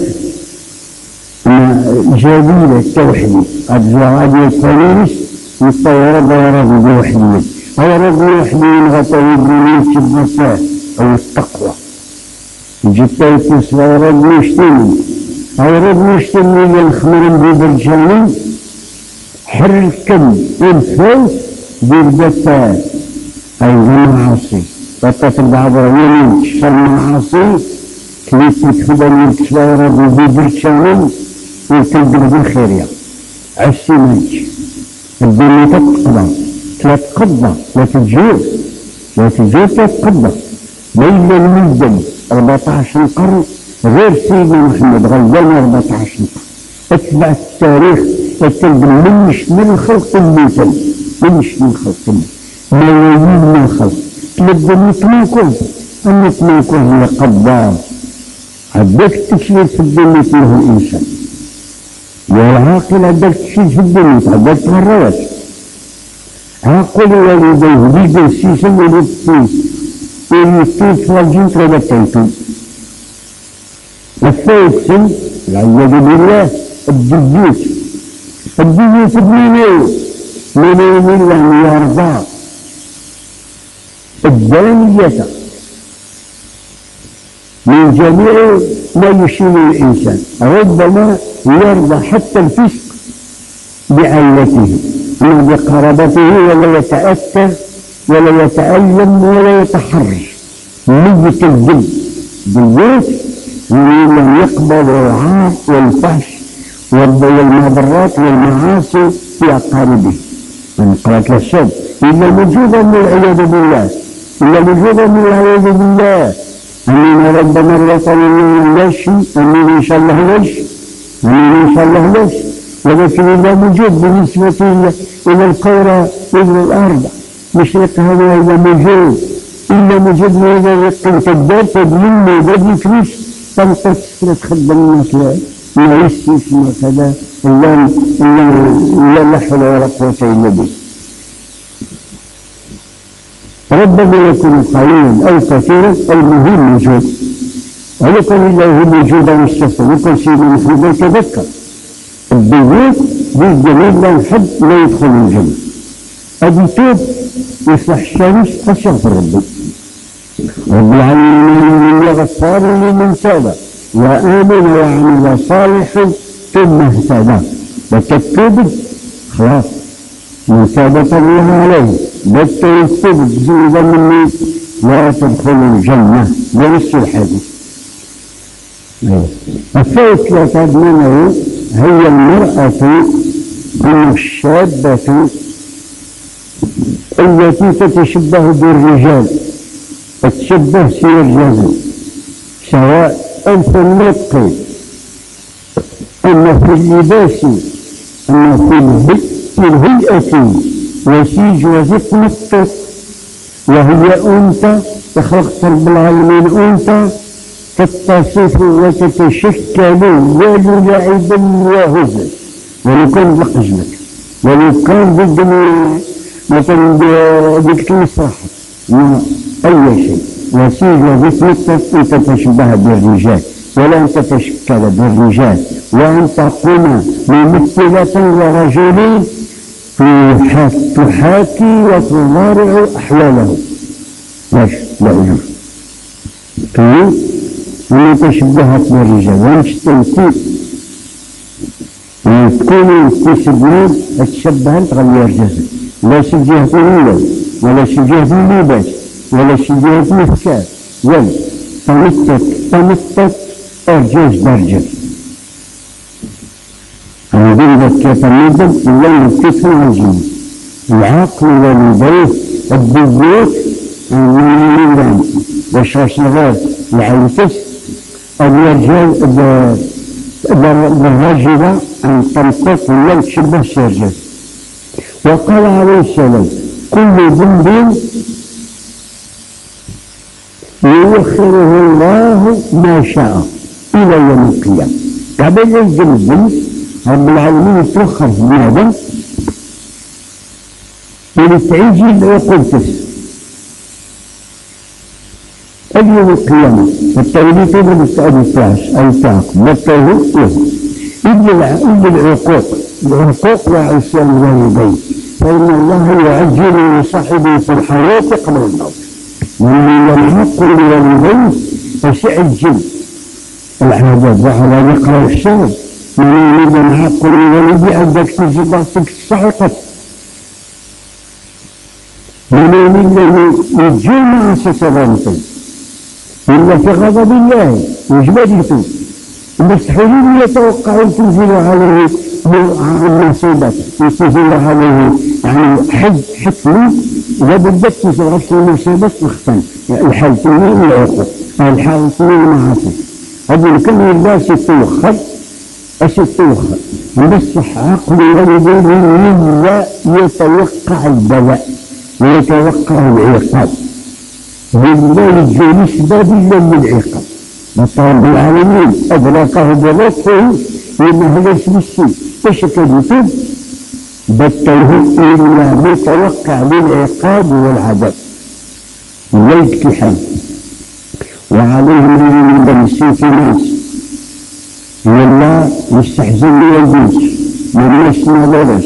جميلة التوحيد الزواج الفريس والطيارة ضيارة بوحدية هو رب الوحدين غطوي بنيت الغفاء أو التقوى جبتها تسوى رب مشتمل أو رب مشتمل للخمر ببرجاني حركا الفوز بالبتاء أي المعاصي بطات البعضر يمين تشفى المعاصي كليس تخدم تسوى رب ببرجاني وتقدر بالخيرية عسي مانش الدنيا تتقضى لا تقضى لا تجور لا تجور تتقضى ليلة المجد أربعة عشر قرن غير سيدنا محمد غلبان أربعة عشر قرن اتبع التاريخ اتبع منش من الخلق الميتل منش من الخلق الميتل ملايين من الخلق تبدأ يتماكل أن يتماكل هي قضاء عدك تشريد في الدنيا له الإنسان والعاقل عدك تشريد في الدنيا عدك تغرات عاقل والديه بيجي السيسا ولدتيس ويستيس والجنس ولدتيتون الثالث سن العياذ بالله الدجوج الدنيا تبنيني من يمين أن يرضى الدانية من جميع ما يشير الإنسان، ربما يرضى حتى الفسق بعيلته بقرابته ولا يتأثر ولا يتألم ولا يتحرج ميت الجلد بالبيت من لم يقبل العار والفحش والمضرات والمعاصي في أقاربه من قالت السب إلا وجودا والعياذ بالله إلا وجودا والعياذ بالله أمين ربنا الوطن ليش أمين إن شاء الله ليش أمين إن شاء الله ليش ولكن إلا وجود بالنسبة إلى الكرة إلى الأرض مشرق هذا إلا موجود إلا موجود هذا يقين تدار تدلني بدي فلوس تنقص تخدم الناس ما يستثمر كذا إلا إلا لا حول ولا قوة إلا بالله. ربما يكون قليلا أو كثيرا المهم موجود ولكن إلا هو موجود مستثمر يكون سيدنا محمد يتذكر البيوت بالجميل لا يحب لا يدخل الجنة أبي توب يصلح الشمس فاستغفر ربي رب العالمين غفار لمن تاب وآمن وعمل صالحا ثم اهتدى وتكتب خلاص من تابت الله عليه بطل التوب زيدا مني لا تدخل الجنة بنص الحديث. الثالث لا تضمنه هي المرأة الشابة التي تتشبه بالرجال تتشبه سير الرجال سواء أنت النقي أما في اللباس أما في الهيئة وسيج وزقنطة وهي أنثى تخلقت رب العالمين أنثى تتصف وتتشكل ويلعب وهزل ولو كان بقجلك ولو كان ضد مثلا ديك المسرح أي شيء وسيج وزقنطة تتشبه بالرجال ولا أن تتشكل بالرجال وأن تكون ممثلة ورجل تحاكي وتضارع أحواله ليش لا يجوز كيف ولا تشبهت بالرجال ومش تنسيب وتكون في سبنان تشبهت تغير جسد لا شجهة الأولى ولا شجهة اللباس ولا شجهة الإفكار ولا تمسك تمسك أرجاج برجل أنا بنبت كيف الندم إلا نتفل عجيب العقل والبيت الدبوت المنيران والشاشغات العيسس الرجال بالرجلة أن تنقص ولا تشبه الشرجل. وقال عليه السلام كل ذنب يوخره الله ما شاء إلى يوم القيامة. قبل الذنب رب العالمين يتوخر في المعدن ولتعجل وقلتس اليوم القيامة التوليد من السؤال الثاش أو تعقب والتوهيد له إلا العقوق العقوق وعصيان الوالدين فإن الله يعجل لصاحبه في الحياة قبل الموت ومن يلحق الوالدين فسيعجل العذاب وعلى نقرأ الشرب من يريد الحق الوالدي عندك تجي راسك الصحيحة من يريد يجي مع سسرانته إلا في غضب الله وجبدته المستحيلين يتوقعون تنزل عليه المصيبة ينزل عليه يعني حد حكمي إذا بدك تنزل على المصيبة تختن الحال تنين العقوق الحال تنين المعاصي هذا الكل الناس يتوخر اش يتوخر بس عقل الوالدين لا يتوقع البلاء ويتوقع العقاب بالله يجوني سبب إلا من العقاب رب العالمين أدركه بلطفه لأنه ليس بالسوء ايش كان يتوب بطله إلا متوقع للعقاب والعذاب لا يتكحل وعليهم من بني السيف ناس والله يستحزن لي الجنس ما نسمع ولاش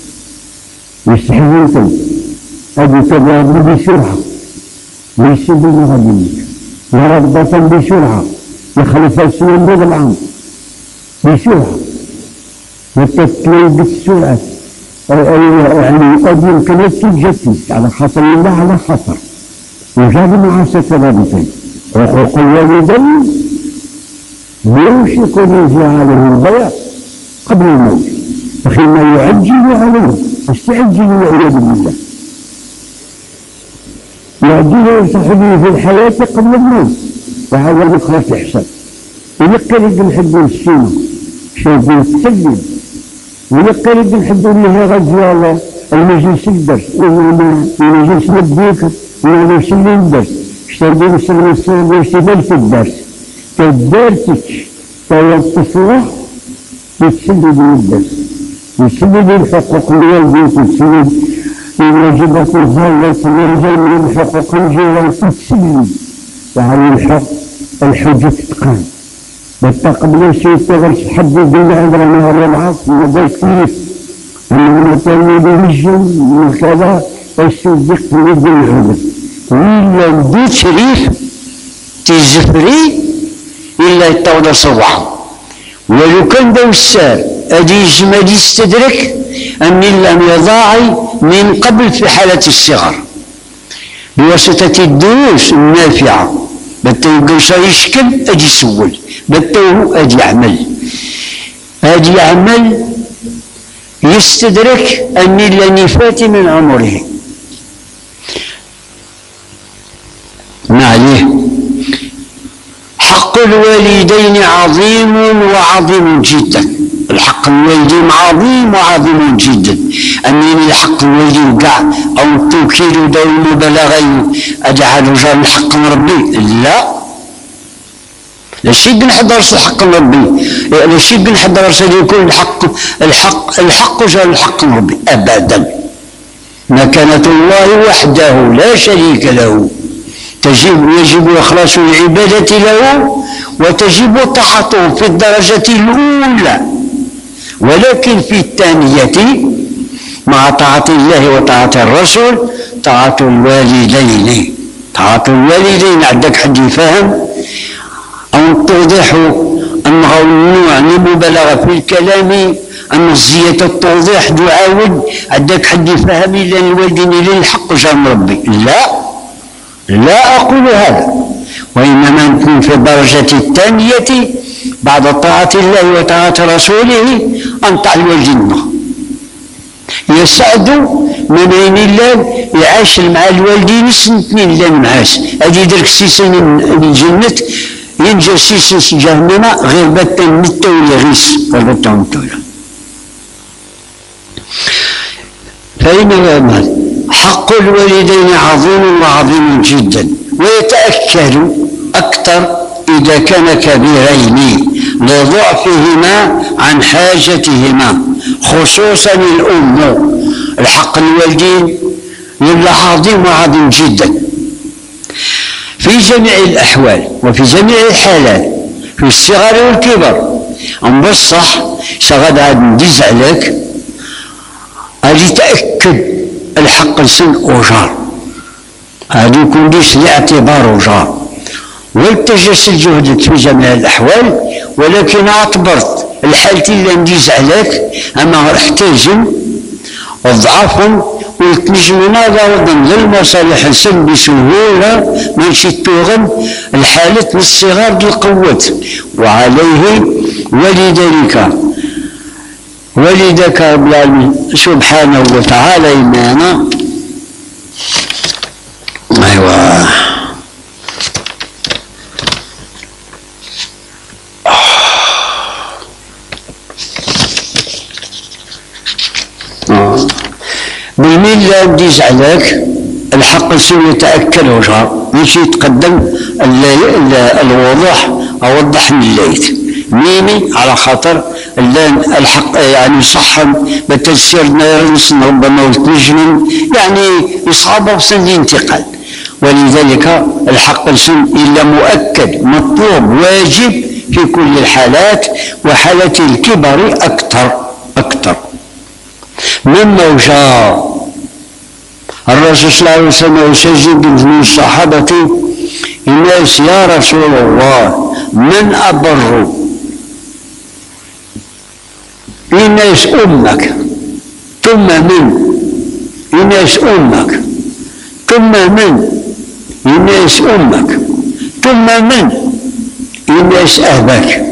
يستحيل هذه تبادل بسرعة ليس بالمغادرين ورغبة بسرعة يخلف السنين بهذا العام بسرعة وتتلي بالسرعة يعني قد يمكن أن تجسس على خطر الله على خطر وجاب معاشة رابطين حقوق الوالدين يوشك أن يجي عليه الضياع قبل الموت فحينما يعجل عليه يستعجل والعياذ بالله يعجل صاحبه في الحياة قبل الموت وهذا مخرج الحساب ويقل بنحبوا السنة شايفين السجن ويقل بنحبوا اللي هي غزوة المجلس الدرس المجلس الذكر المجلس الدرس اشتغلوا السلام السلام واشتغل في الدرس كدارتك كالتصلح يتسدد الدرس يتسدد الحقوق الوالدين يتسدد الواجبات الغالية والرجال من الحقوق الجيران تتسدد وعلى الحق الحجة تتقام بس قبل شيء تغرس حد يقول عندنا نهار العصر وما كيف أما مثلا يرجل من كذا يصدق يد العلم وإلا ندير شريف تزفري إلا يتطور صباحا ولو كان داو السار أدي يجمد يستدرك أني لم يضاعي من قبل في حالة الصغر بواسطة الدروس النافعة بتا يقوش يشكل أدي يسول بتا هو أدي يعمل أدي يعمل يستدرك أني لاني فات من عمره ما عليه حق الوالدين عظيم وعظيم جدا الحق الوالدين عظيم وعظيم جدا أنني الحق الوالدين كاع أو التوكيل داو المبالغة أجعل جار الحق من ربي لا لا شيء بنحضر الحق من ربي لا شيء بنحضر يكون الحق الحق الحق جار الحق من ربي أبدا مكانة الله وحده لا شريك له تجب يجب إخلاص العبادة له وتجب طاعته في الدرجة الأولى ولكن في الثانية مع طاعة الله وطاعة الرسول طاعة الوالدين طاعة الوالدين عندك حد يفهم أو توضح أنه النوع المبالغة في الكلام أن زيادة التوضيح تعاود عندك حد يفهم إلا الوالدين للحق جام ربي لا لا أقول هذا وإنما نكون في الدرجة الثانية بعد طاعة الله وطاعة رسوله أن تعلو الجنة يسعد من عين الله يعيش مع الوالدين سنتين لا نعاس هذه درك سيسن الجنة ينجر سيسن جهنم غير بتا متى ولا غيس غير بتا متى فإن الأعمال حق الوالدين عظيم وعظيم جدا ويتأكد أكثر إذا كان كبيرين لضعفهما عن حاجتهما خصوصا الأم الحق الوالدين يبقى عظيم وعظيم جدا في جميع الأحوال وفي جميع الحالات في الصغر والكبر أم بصح شغل عاد ندز عليك هذه تأكد الحق لسن أجار هذه يكون ديش لاعتبار أجار والتجسد جهدك في جميع الأحوال ولكن اعتبرت الحالتي اللي نديز عليك أما احتاجم وضعفهم قلت نجم هذا وضن للمصالح السن بسهولة ماشي توغم الحالة من الصغار بالقوة وعليه ولذلك ولذلك رب العالمين سبحانه وتعالى إيمانا أيوة بالميل لا نديز عليك الحق السن يتأكد وجهه ماشي يتقدم الوضوح أوضح من الليل ميمي على خاطر الحق يعني صح بالتفسير نرسم ربما والتنجم يعني يصعب بسن الانتقال ولذلك الحق السن إلا مؤكد مطلوب واجب في كل الحالات وحالة الكبر أكثر أكثر مما وجاء الرسول صلى الله عليه وسلم يسجد من الصحابة الناس يا رسول الله من أبر الناس أمك ثم من الناس أمك ثم من الناس أمك ثم من الناس أهبك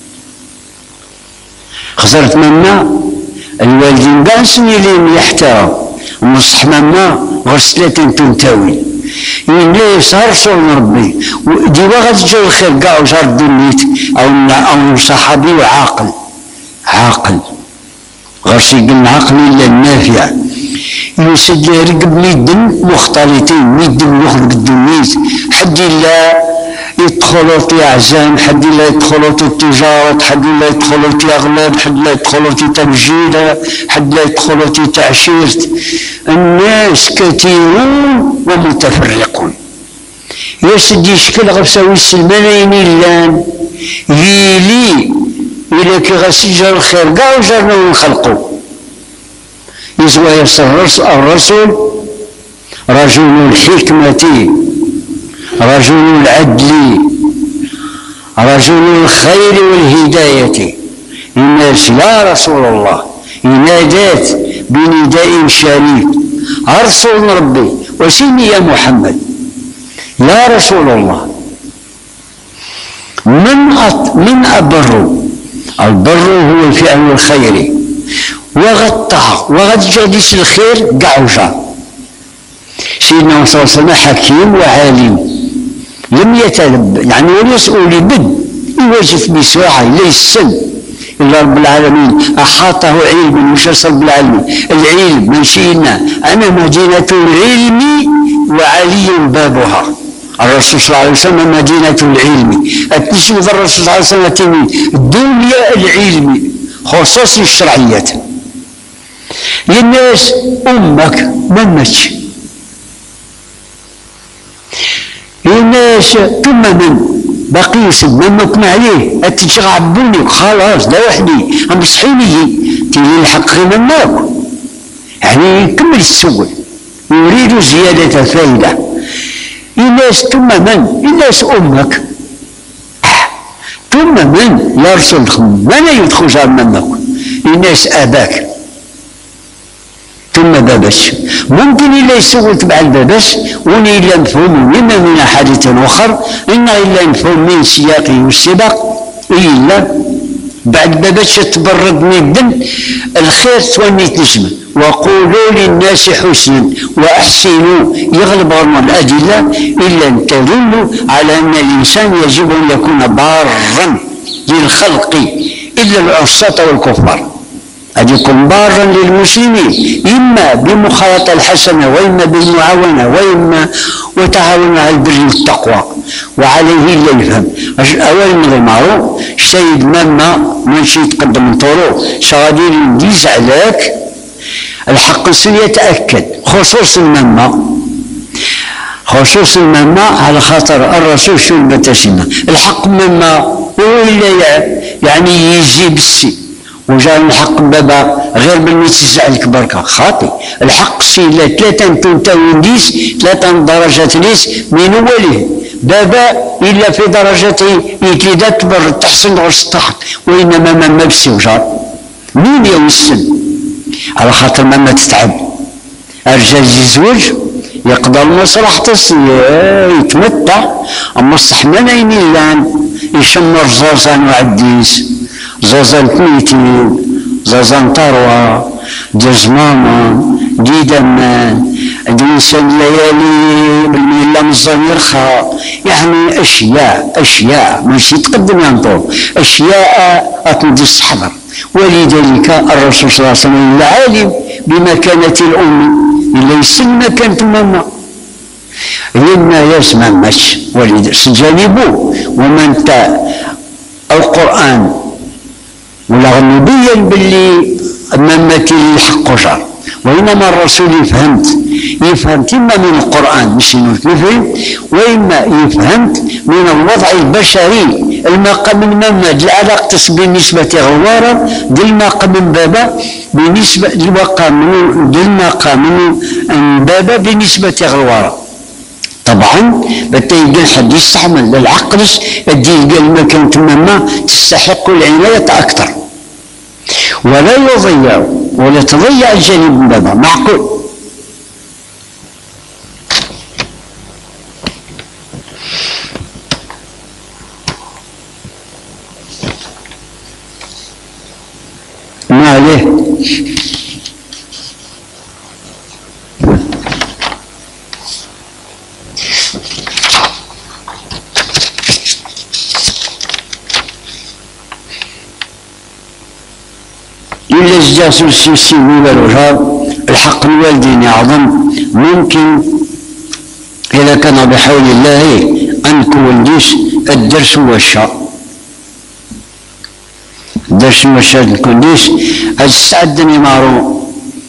خسرت منا الوالدين بانسني لين يحترم ونصح منا غسلة تنتوي الناس رسول ربي ديما غتجي الخير كاع وجار دنيت او او صحابي وعاقل عاقل غير قلنا عقل الا النافع يسد يرقب ميدن مختلطين ميدن يخرج الدنيت حد لا يدخلوا في اعزام، حد لا يدخلوا في التجاره، حد لا يدخلوا في اغلاب، حد لا يدخلوا في تبجيله، حد لا يدخلوا في تعشيرت. الناس كثيرون ومتفرقون. يا سيدي شكل غفساوي السلمانين اللان يلي إلا كي غسجر الخير كاع وجرنا ونخلقوا يزوى يسر الرسول رجل الحكمة رجل العدل رجل الخير والهداية. الناس يا رسول الله ينادات بنداء شريف أرسل ربي وسيني يا محمد يا رسول الله من أط من أبر. البر هو الفعل الخيري وغطى وغتجاديس الخير كاع. سيدنا صلى الله عليه وسلم حكيم وعالم لم يتلب يعني وليسؤول بد يوجف بساعة ليس السن إلا رب العالمين أحاطه علما مش رب العالمين. العلم من شئنا أنا مدينة العلم وعلي بابها. الرسول صلى الله عليه وسلم مدينة العلم. أتنشوف الرسول صلى الله عليه وسلم تمي دنيا العلم خصوصي الشرعية. للناس أمك منك الناس ثم من باقي يسد منك عليه أتشغبوني خلاص لا وحدي أمصحيني تيلي الحق غير منك يعني يكمل السؤال يريد زيادة فائدة. الناس ثم من الناس أمك ثم من يرسل من يدخل جار منك الناس أباك ثم بابش. ممكن إلا يسوي تبع البابش وني إلا مفهوم مما من حادث آخر إن إلا مفهوم من سياقه والسباق إلا بعد بابش تبرد من الدم الخير تونيت نجمة. وقولوا للناس حسنا وأحسنوا يغلب غرم الأدلة إلا أن تدل على أن الإنسان يجب أن يكون بارا للخلق إلا العصاة والكفار. أن يكون بارا للمسلمين إما بمخالطة الحسنة وإما بالمعاونة وإما وتعاون على البر والتقوى. وعليه إلا يفهم أولا من المعروف السيد مما ماشي يتقدم من طرق شغادير يديز عليك الحق سيتأكد خصوص المما خصوص المما على خاطر الرسول شو البتسمة الحق مما هو إلا يعني يجي بالسي وجاء الحق بابا غير بالمي تسع الكبركة خاطي الحق سي لا ثلاثة تنتهي نديس ثلاثة درجات ليس من أوله بابا إلا في درجته إكيدا تبر تحسن غرس تحت وإنما ما بسي وجار مين يوسن على خاطر ما تتعب. الرجال يزوج يقضى المصلحة يتمتع أما الصحمانين اللان يشمر زوزان وعديس زوزان كميتين زوزان طروة جزماما ديدمان دينسان ليالي بالميلا مزان يرخى يعني أشياء أشياء ماشي تقدم ينطور أشياء أتندي الصحبر. ولذلك الرسول صلى الله عليه وسلم العالم بمكانة الأم إلا يسلم كانت ماما لنا يسمى مش ولذلك سجانبوه ومن تا القرآن ولا نبين باللي مامتي الحق جار وإنما الرسول يفهمت يفهمت إما من القرآن مش نفهم، وإما يفهمت من الوضع البشري المقام من ممد العلاقة بالنسبة غوارة دل مقام من بابا بالنسبة للمقام دل مقام من بابا بالنسبة غوارة. طبعا بتيجي الحد يستعمل للعقل الدي الكلمة كانت مما تستحق العناية أكثر ولا يضيع ولا تضيع الجانب من بابا معقول. ما عليه إلا الجاسوس السيوي والوجار الحق الوالدين يعظم. ممكن إذا كان بحول الله أن كولديش الدرس والشاء الدرس والشاء الكولديش أستعدني معروف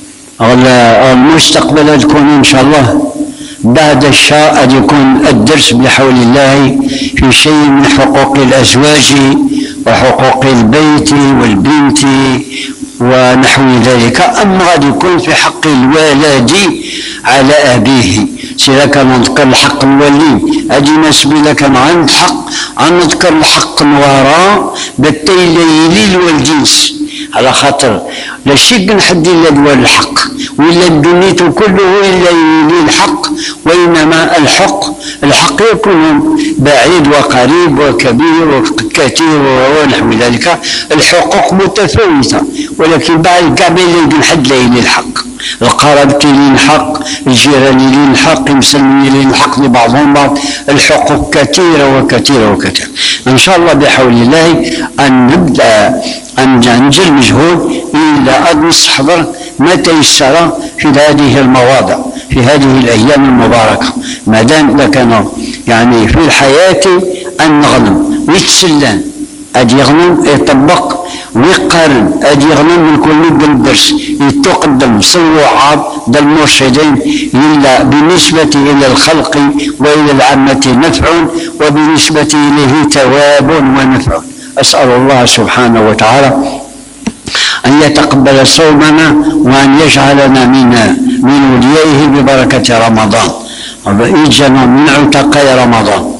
المستقبل تكون إن شاء الله بعد الشاء أن يكون الدرس بحول الله في شيء من حقوق الأزواج وحقوق البيت والبنت ونحو ذلك. أما غادي يكون في حق الوالد على أبيه سيدا كان نذكر الحق الوالدين أجي نسبي لك عند حق أن نذكر الحق الوراء بالتيلي للوالدينس على خاطر لا شيء نحد إلا دوال الحق وإلا الدنيا كله إلا يلي الحق، وإنما الحق الحق يكون بعيد وقريب وكبير وكثير ونحو ذلك. الحقوق متفاوتة ولكن بعد كاع بين الحد لا يلي الحق، القرابة يلي الحق، الجيران يلي الحق، المسلمين يلي الحق لبعضهم بعض. الحقوق كثيرة وكثيرة وكثيرة. إن شاء الله بحول الله أن نبدأ أن ننجل مجهود إلى أن نستحضر ما تيسر في هذه المواضع في هذه الأيام المباركة. ما دام لكنا يعني في الحياة أن نغنم ويتسلان أدي يغنم يطبق ويقارن أدي يغنم من كل الدرس يتقدم صلوعات المرشدين إلا بالنسبة إلى الخلق وإلى العامة نفع وبالنسبة إليه ثواب ونفع. أسأل الله سبحانه وتعالى أن يتقبل صومنا وأن يجعلنا من من وليائه ببركة رمضان ويجعلنا من عتقاء رمضان.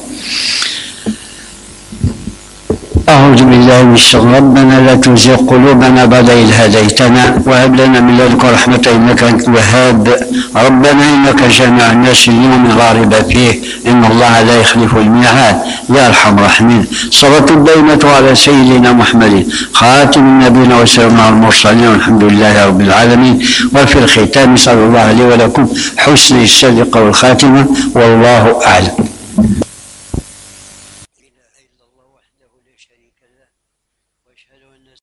أعوذ بالله من الشيطان. ربنا لا تزغ قلوبنا بعد إذ هديتنا وهب لنا من لدنك رحمة إنك أنت الوهاب. ربنا إنك جامع الناس اليوم لا ريب فيه إن الله لا يخلف الميعاد يا أرحم الراحمين. صلاة دائمة على سيدنا محمد خاتم النبيين وسلام المرسلين والحمد لله رب العالمين. وفي الختام صلى الله عليه ولكم حسن السابقة والخاتمة والله أعلم.